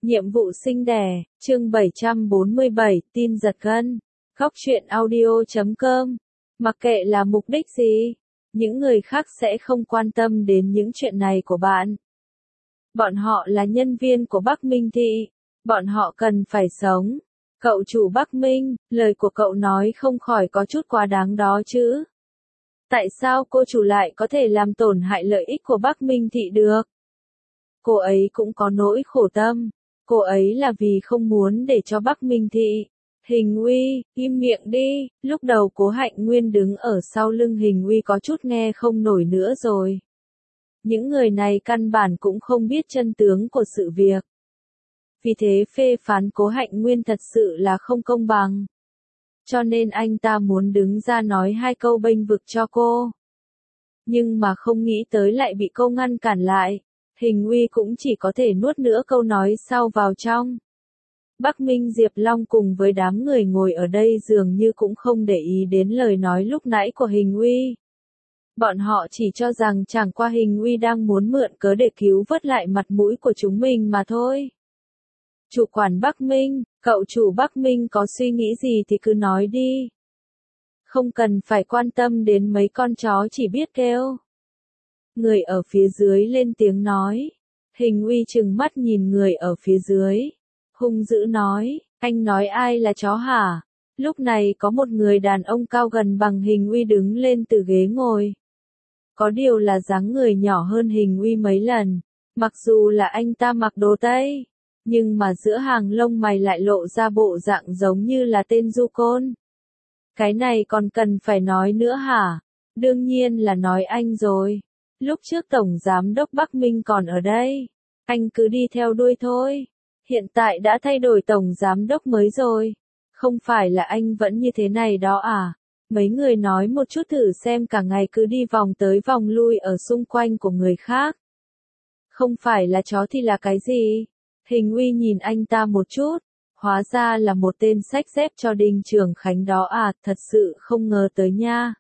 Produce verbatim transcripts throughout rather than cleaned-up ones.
Nhiệm vụ sinh đẻ, chương bảy trăm bốn mươi bảy, tin giật gân. Góc truyện audio chấm com. Mặc kệ là mục đích gì, những người khác sẽ không quan tâm đến những chuyện này của bạn. Bọn họ là nhân viên của Bắc Minh Thị, bọn họ cần phải sống. Cậu chủ Bắc Minh, lời của cậu nói không khỏi có chút quá đáng đó chứ. Tại sao cô chủ lại có thể làm tổn hại lợi ích của Bắc Minh Thị được? Cô ấy cũng có nỗi khổ tâm. Cô ấy là vì không muốn để cho Bắc Minh Thị. Hình Uy, im miệng đi, lúc đầu Cố Hạnh Nguyên đứng ở sau lưng Hình Uy có chút nghe không nổi nữa rồi. Những người này căn bản cũng không biết chân tướng của sự việc. Vì thế phê phán Cố Hạnh Nguyên thật sự là không công bằng. Cho nên anh ta muốn đứng ra nói hai câu bênh vực cho cô. Nhưng mà không nghĩ tới lại bị cô ngăn cản lại. Hình Uy cũng chỉ có thể nuốt nữa câu nói sau vào trong. Bắc Minh Diệp Long cùng với đám người ngồi ở đây dường như cũng không để ý đến lời nói lúc nãy của Hình Uy. Bọn họ chỉ cho rằng chẳng qua Hình Uy đang muốn mượn cớ để cứu vớt lại mặt mũi của chúng mình mà thôi. Chủ quản Bắc Minh, cậu chủ Bắc Minh có suy nghĩ gì thì cứ nói đi. Không cần phải quan tâm đến mấy con chó chỉ biết kêu. Người ở phía dưới lên tiếng nói. Hình Uy trừng mắt nhìn người ở phía dưới. Hung dữ nói, anh nói ai là chó hả? Lúc này có một người đàn ông cao gần bằng Hình Uy đứng lên từ ghế ngồi. Có điều là dáng người nhỏ hơn Hình Uy mấy lần. Mặc dù là anh ta mặc đồ Tây, nhưng mà giữa hàng lông mày lại lộ ra bộ dạng giống như là tên du côn. Cái này còn cần phải nói nữa hả? Đương nhiên là nói anh rồi. Lúc trước Tổng Giám đốc Bắc Minh còn ở đây. Anh cứ đi theo đuôi thôi. Hiện tại đã thay đổi Tổng Giám đốc mới rồi. Không phải là anh vẫn như thế này đó à? Mấy người nói một chút thử xem, cả ngày cứ đi vòng tới vòng lui ở xung quanh của người khác. Không phải là chó thì là cái gì? Hình Uy nhìn anh ta một chút. Hóa ra là một tên xách dép cho Đinh Trường Khánh đó à, thật sự không ngờ tới nha.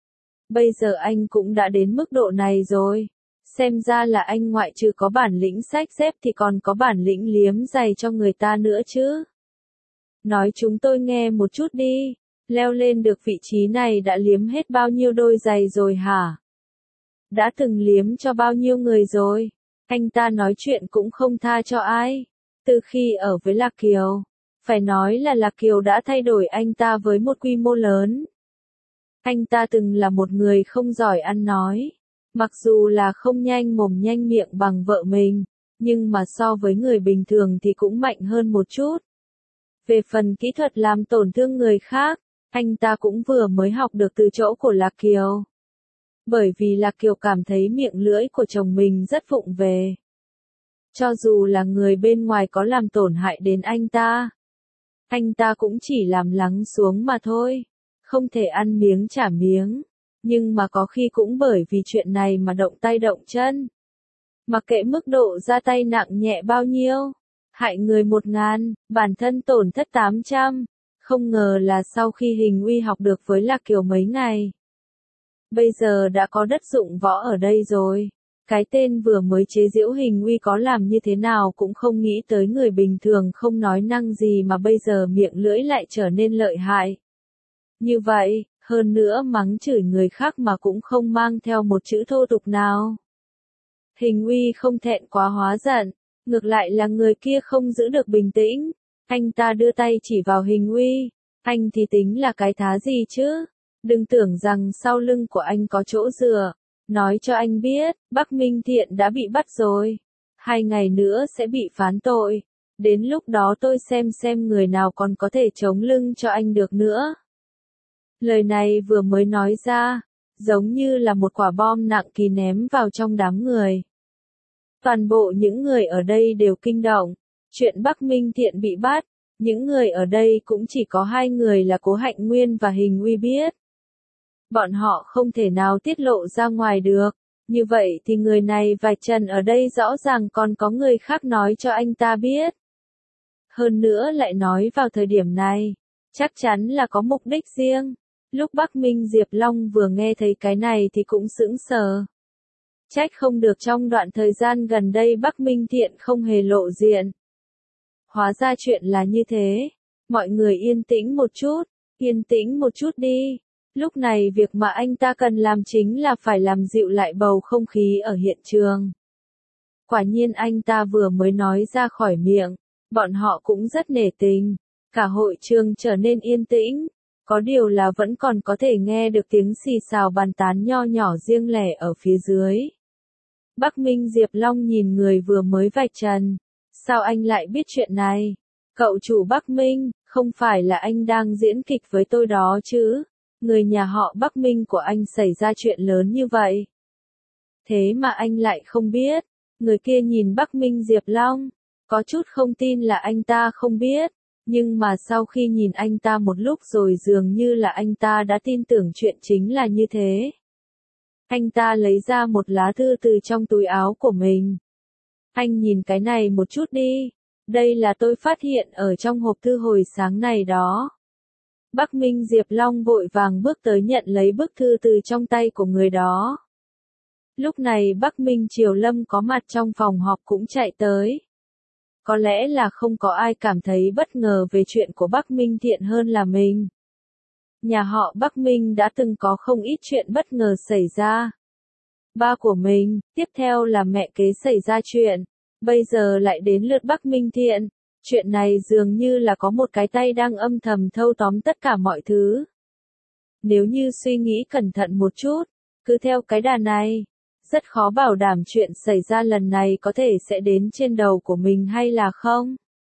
Bây giờ anh cũng đã đến mức độ này rồi. Xem ra là anh ngoại trừ có bản lĩnh xách dép thì còn có bản lĩnh liếm giày cho người ta nữa chứ. Nói chúng tôi nghe một chút đi. Leo lên được vị trí này đã liếm hết bao nhiêu đôi giày rồi hả? Đã từng liếm cho bao nhiêu người rồi? Anh ta nói chuyện cũng không tha cho ai. Từ khi ở với Lạc Kiều, phải nói là Lạc Kiều đã thay đổi anh ta với một quy mô lớn. Anh ta từng là một người không giỏi ăn nói. Mặc dù là không nhanh mồm nhanh miệng bằng vợ mình, nhưng mà so với người bình thường thì cũng mạnh hơn một chút. Về phần kỹ thuật làm tổn thương người khác, anh ta cũng vừa mới học được từ chỗ của Lạc Kiều. Bởi vì Lạc Kiều cảm thấy miệng lưỡi của chồng mình rất vụng về. Cho dù là người bên ngoài có làm tổn hại đến anh ta, anh ta cũng chỉ làm lắng xuống mà thôi. Không thể ăn miếng trả miếng. Nhưng mà có khi cũng bởi vì chuyện này mà động tay động chân. Mặc kệ mức độ ra tay nặng nhẹ bao nhiêu, hại người một ngàn, bản thân tổn thất tám trăm. Không ngờ là sau khi Hình Uy học được với Lạc Kiều mấy ngày, bây giờ đã có đất dụng võ ở đây rồi. Cái tên vừa mới chế giễu Hình Uy có làm như thế nào cũng không nghĩ tới người bình thường không nói năng gì mà bây giờ miệng lưỡi lại trở nên lợi hại. Như vậy, hơn nữa mắng chửi người khác mà cũng không mang theo một chữ thô tục nào. Hình Uy không thẹn quá hóa giận, ngược lại là người kia không giữ được bình tĩnh. Anh ta đưa tay chỉ vào Hình Uy, anh thì tính là cái thá gì chứ? Đừng tưởng rằng sau lưng của anh có chỗ dựa. Nói cho anh biết, Bắc Minh Thiện đã bị bắt rồi. Hai ngày nữa sẽ bị phán tội. Đến lúc đó tôi xem xem người nào còn có thể chống lưng cho anh được nữa. Lời này vừa mới nói ra, giống như là một quả bom nặng ký ném vào trong đám người. Toàn bộ những người ở đây đều kinh động. Chuyện Bắc Minh Thiện bị bắt, những người ở đây cũng chỉ có hai người là Cố Hạnh Nguyên và Hình Uy biết. Bọn họ không thể nào tiết lộ ra ngoài được. Như vậy thì người này vạch trần ở đây rõ ràng còn có người khác nói cho anh ta biết. Hơn nữa lại nói vào thời điểm này, chắc chắn là có mục đích riêng. Lúc Bắc Minh Diệp Long vừa nghe thấy cái này thì cũng sững sờ. Trách không được trong đoạn thời gian gần đây Bắc Minh Thiện không hề lộ diện. Hóa ra chuyện là như thế. Mọi người yên tĩnh một chút, yên tĩnh một chút đi. Lúc này việc mà anh ta cần làm chính là phải làm dịu lại bầu không khí ở hiện trường. Quả nhiên anh ta vừa mới nói ra khỏi miệng, bọn họ cũng rất nể tình. Cả hội trường trở nên yên tĩnh, có điều là vẫn còn có thể nghe được tiếng xì xào bàn tán nho nhỏ riêng lẻ ở phía dưới. Bắc Minh Diệp Long nhìn người vừa mới vạch trần. Sao anh lại biết chuyện này? Cậu chủ Bắc Minh, không phải là anh đang diễn kịch với tôi đó chứ? Người nhà họ Bắc Minh của anh xảy ra chuyện lớn như vậy. Thế mà anh lại không biết. Người kia nhìn Bắc Minh Diệp Long, có chút không tin là anh ta không biết. Nhưng mà sau khi nhìn anh ta một lúc rồi dường như là anh ta đã tin tưởng chuyện chính là như thế. Anh ta lấy ra một lá thư từ trong túi áo của mình. Anh nhìn cái này một chút đi. Đây là tôi phát hiện ở trong hộp thư hồi sáng này đó. Bắc Minh Diệp Long vội vàng bước tới nhận lấy bức thư từ trong tay của người đó. Lúc này Bắc Minh Triều Lâm có mặt trong phòng họp cũng chạy tới. Có lẽ là không có ai cảm thấy bất ngờ về chuyện của Bắc Minh Thiện hơn là mình. Nhà họ Bắc Minh đã từng có không ít chuyện bất ngờ xảy ra. Ba của mình, tiếp theo là mẹ kế xảy ra chuyện, bây giờ lại đến lượt Bắc Minh Thiện. Chuyện này dường như là có một cái tay đang âm thầm thâu tóm tất cả mọi thứ. Nếu như suy nghĩ cẩn thận một chút, cứ theo cái đà này, rất khó bảo đảm chuyện xảy ra lần này có thể sẽ đến trên đầu của mình hay là không.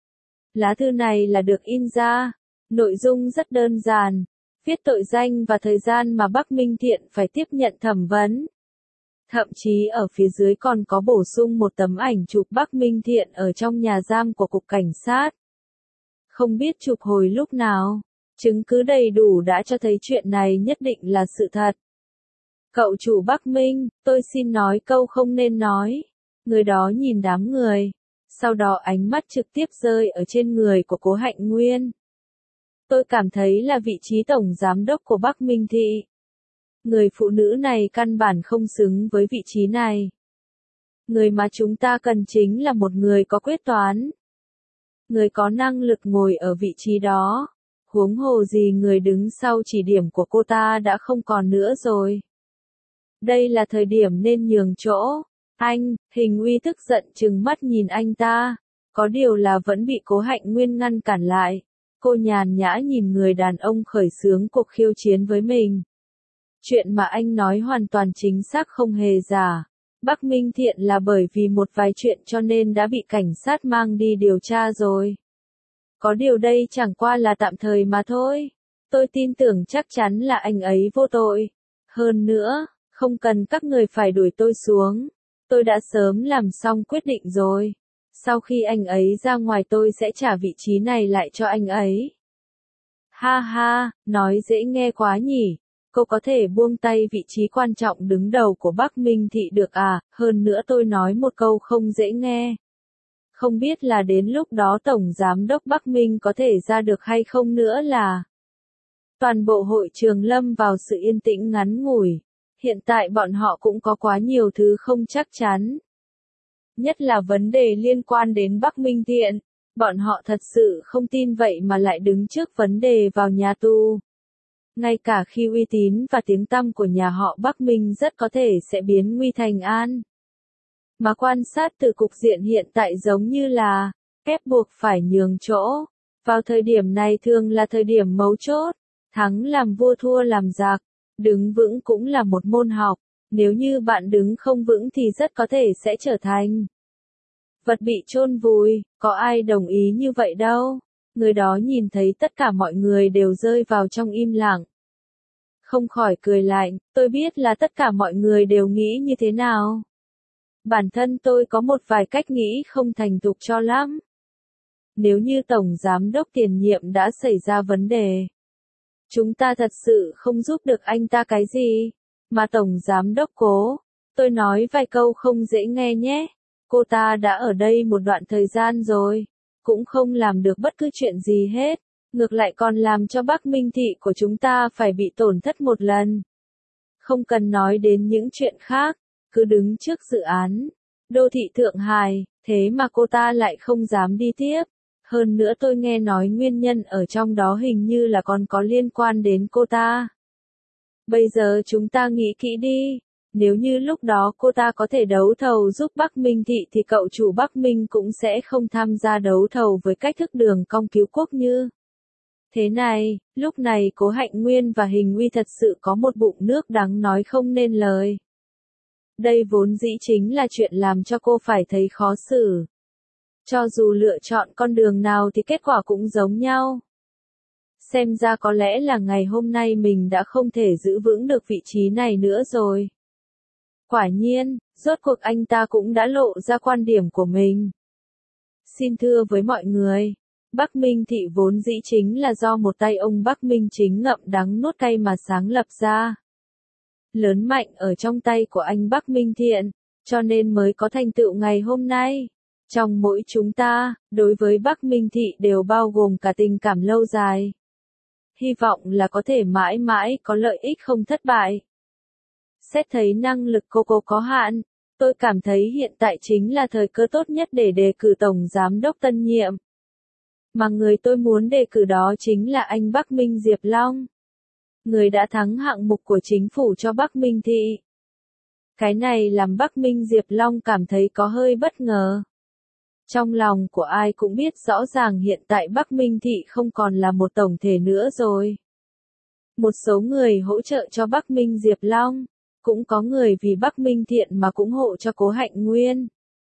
Lá thư này là được in ra, nội dung rất đơn giản, viết tội danh và thời gian mà Bắc Minh Thiện phải tiếp nhận thẩm vấn. Thậm chí ở phía dưới còn có bổ sung một tấm ảnh chụp Bắc Minh Thiện ở trong nhà giam của cục cảnh sát. Không biết chụp hồi lúc nào, chứng cứ đầy đủ đã cho thấy chuyện này nhất định là sự thật. Cậu chủ Bắc Minh, tôi xin nói câu không nên nói. Người đó nhìn đám người, sau đó ánh mắt trực tiếp rơi ở trên người của Cố Hạnh Nguyên. Tôi cảm thấy là vị trí tổng giám đốc của Bắc Minh Thị. Người phụ nữ này căn bản không xứng với vị trí này. Người mà chúng ta cần chính là một người có quyết toán. Người có năng lực ngồi ở vị trí đó. Huống hồ gì người đứng sau chỉ điểm của cô ta đã không còn nữa rồi. Đây là thời điểm nên nhường chỗ. Anh, Hình Uy tức giận trừng mắt nhìn anh ta. Có điều là vẫn bị Cố Hạnh Nguyên ngăn cản lại. Cô nhàn nhã nhìn người đàn ông khởi xướng cuộc khiêu chiến với mình. Chuyện mà anh nói hoàn toàn chính xác không hề giả. Bắc Minh Thiện là bởi vì một vài chuyện cho nên đã bị cảnh sát mang đi điều tra rồi. Có điều đây chẳng qua là tạm thời mà thôi. Tôi tin tưởng chắc chắn là anh ấy vô tội. Hơn nữa, không cần các người phải đuổi tôi xuống. Tôi đã sớm làm xong quyết định rồi. Sau khi anh ấy ra ngoài tôi sẽ trả vị trí này lại cho anh ấy. Ha ha, nói dễ nghe quá nhỉ. Cô có thể buông tay vị trí quan trọng đứng đầu của Bắc Minh Thị được à, hơn nữa tôi nói một câu không dễ nghe. Không biết là đến lúc đó Tổng Giám đốc Bắc Minh có thể ra được hay không nữa là. Toàn bộ hội trường lâm vào sự yên tĩnh ngắn ngủi. Hiện tại bọn họ cũng có quá nhiều thứ không chắc chắn. Nhất là vấn đề liên quan đến Bắc Minh Thiện. Bọn họ thật sự không tin vậy mà lại đứng trước vấn đề vào nhà tù. Ngay cả khi uy tín và tiếng tăm của nhà họ Bắc Minh rất có thể sẽ biến nguy thành an. Mà quan sát từ cục diện hiện tại giống như là, ép buộc phải nhường chỗ. Vào thời điểm này thường là thời điểm mấu chốt, thắng làm vua thua làm giặc, đứng vững cũng là một môn học, nếu như bạn đứng không vững thì rất có thể sẽ trở thành vật bị chôn vùi, có ai đồng ý như vậy đâu. Người đó nhìn thấy tất cả mọi người đều rơi vào trong im lặng. Không khỏi cười lạnh, tôi biết là tất cả mọi người đều nghĩ như thế nào. Bản thân tôi có một vài cách nghĩ không thành thục cho lắm. Nếu như Tổng Giám đốc tiền nhiệm đã xảy ra vấn đề, chúng ta thật sự không giúp được anh ta cái gì. Mà Tổng Giám đốc Cố, tôi nói vài câu không dễ nghe nhé. Cô ta đã ở đây một đoạn thời gian rồi, cũng không làm được bất cứ chuyện gì hết. Ngược lại còn làm cho Bắc Minh Thị của chúng ta phải bị tổn thất một lần. Không cần nói đến những chuyện khác, cứ đứng trước dự án đô thị Thượng Hải, thế mà cô ta lại không dám đi tiếp. Hơn nữa tôi nghe nói nguyên nhân ở trong đó hình như là còn có liên quan đến cô ta. Bây giờ chúng ta nghĩ kỹ đi. Nếu như lúc đó cô ta có thể đấu thầu giúp Bắc Minh Thị thì cậu chủ Bắc Minh cũng sẽ không tham gia đấu thầu với cách thức đường cong cứu quốc như thế này. Lúc này Cố Hạnh Nguyên và Hình Uy thật sự có một bụng nước đắng nói không nên lời. Đây vốn dĩ chính là chuyện làm cho cô phải thấy khó xử. Cho dù lựa chọn con đường nào thì kết quả cũng giống nhau. Xem ra có lẽ là ngày hôm nay mình đã không thể giữ vững được vị trí này nữa rồi. Quả nhiên, rốt cuộc anh ta cũng đã lộ ra quan điểm của mình. Xin thưa với mọi người, Bắc Minh Thị vốn dĩ chính là do một tay ông Bắc Minh Chính ngậm đắng nuốt cay mà sáng lập ra. Lớn mạnh ở trong tay của anh Bắc Minh Thiện, cho nên mới có thành tựu ngày hôm nay. Trong mỗi chúng ta, đối với Bắc Minh Thị đều bao gồm cả tình cảm lâu dài. Hy vọng là có thể mãi mãi có lợi ích không thất bại. Xét thấy năng lực cô cô có hạn, tôi cảm thấy hiện tại chính là thời cơ tốt nhất để đề cử Tổng Giám đốc tân nhiệm. Mà người tôi muốn đề cử đó chính là anh Bắc Minh Diệp Long. Người đã thắng hạng mục của chính phủ cho Bắc Minh Thị. Cái này làm Bắc Minh Diệp Long cảm thấy có hơi bất ngờ. Trong lòng của ai cũng biết rõ ràng hiện tại Bắc Minh Thị không còn là một tổng thể nữa rồi. Một số người hỗ trợ cho Bắc Minh Diệp Long, cũng có người vì Bắc Minh Thiện mà cũng hộ cho Cố Hạnh Nguyên.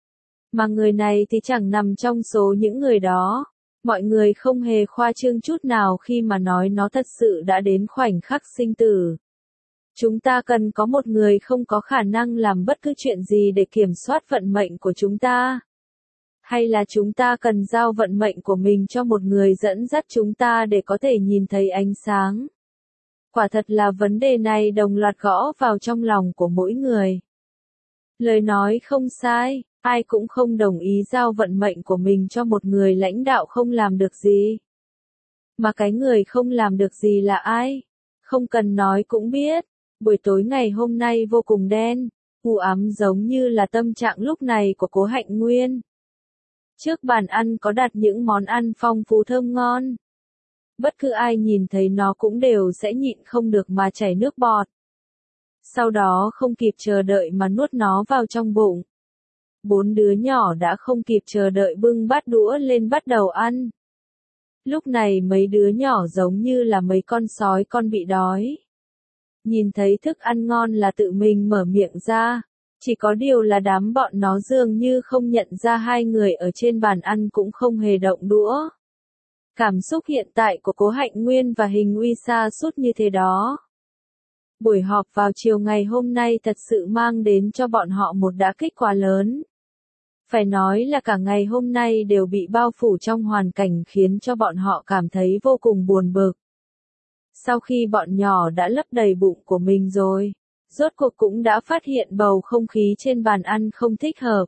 Mà người này thì chẳng nằm trong số những người đó. Mọi người không hề khoa trương chút nào khi mà nói nó thật sự đã đến khoảnh khắc sinh tử. Chúng ta cần có một người không có khả năng làm bất cứ chuyện gì để kiểm soát vận mệnh của chúng ta. Hay là chúng ta cần giao vận mệnh của mình cho một người dẫn dắt chúng ta để có thể nhìn thấy ánh sáng. Quả thật là vấn đề này đồng loạt gõ vào trong lòng của mỗi người. Lời nói không sai, ai cũng không đồng ý giao vận mệnh của mình cho một người lãnh đạo không làm được gì. Mà cái người không làm được gì là ai? Không cần nói cũng biết, buổi tối ngày hôm nay vô cùng đen, u ám giống như là tâm trạng lúc này của Cố Hạnh Nguyên. Trước bàn ăn có đặt những món ăn phong phú thơm ngon. Bất cứ ai nhìn thấy nó cũng đều sẽ nhịn không được mà chảy nước bọt. Sau đó không kịp chờ đợi mà nuốt nó vào trong bụng. Bốn đứa nhỏ đã không kịp chờ đợi bưng bát đũa lên bắt đầu ăn. Lúc này mấy đứa nhỏ giống như là mấy con sói con bị đói. Nhìn thấy thức ăn ngon là tự mình mở miệng ra. Chỉ có điều là đám bọn nó dường như không nhận ra hai người ở trên bàn ăn cũng không hề động đũa. Cảm xúc hiện tại của Cố Hạnh Nguyên và Hình Uy sa sút như thế đó. Buổi họp vào chiều ngày hôm nay thật sự mang đến cho bọn họ một đả kích quá lớn. Phải nói là cả ngày hôm nay đều bị bao phủ trong hoàn cảnh khiến cho bọn họ cảm thấy vô cùng buồn bực. Sau khi bọn nhỏ đã lấp đầy bụng của mình rồi, rốt cuộc cũng đã phát hiện bầu không khí trên bàn ăn không thích hợp.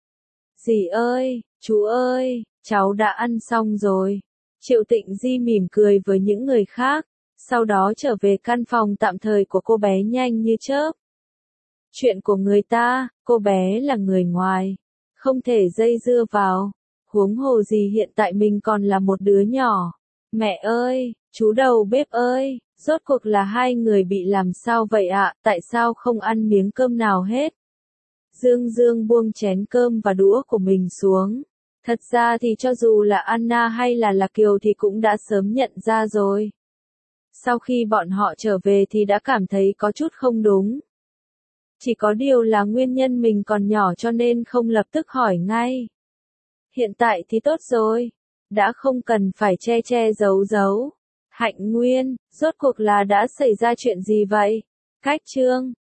Dì ơi, chú ơi, cháu đã ăn xong rồi. Triệu Tịnh Di mỉm cười với những người khác, sau đó trở về căn phòng tạm thời của cô bé nhanh như chớp. Chuyện của người ta, cô bé là người ngoài, không thể dây dưa vào, huống hồ gì hiện tại mình còn là một đứa nhỏ. Mẹ ơi, chú đầu bếp ơi, rốt cuộc là hai người bị làm sao vậy ạ, tại sao không ăn miếng cơm nào hết? Dương Dương buông chén cơm và đũa của mình xuống. Thật ra thì cho dù là Anna hay là Lạc Kiều thì cũng đã sớm nhận ra rồi. Sau khi bọn họ trở về thì đã cảm thấy có chút không đúng. Chỉ có điều là nguyên nhân mình còn nhỏ cho nên không lập tức hỏi ngay. Hiện tại thì tốt rồi. Đã không cần phải che che giấu giấu. Hạnh Nguyên, rốt cuộc là đã xảy ra chuyện gì vậy? Cách chương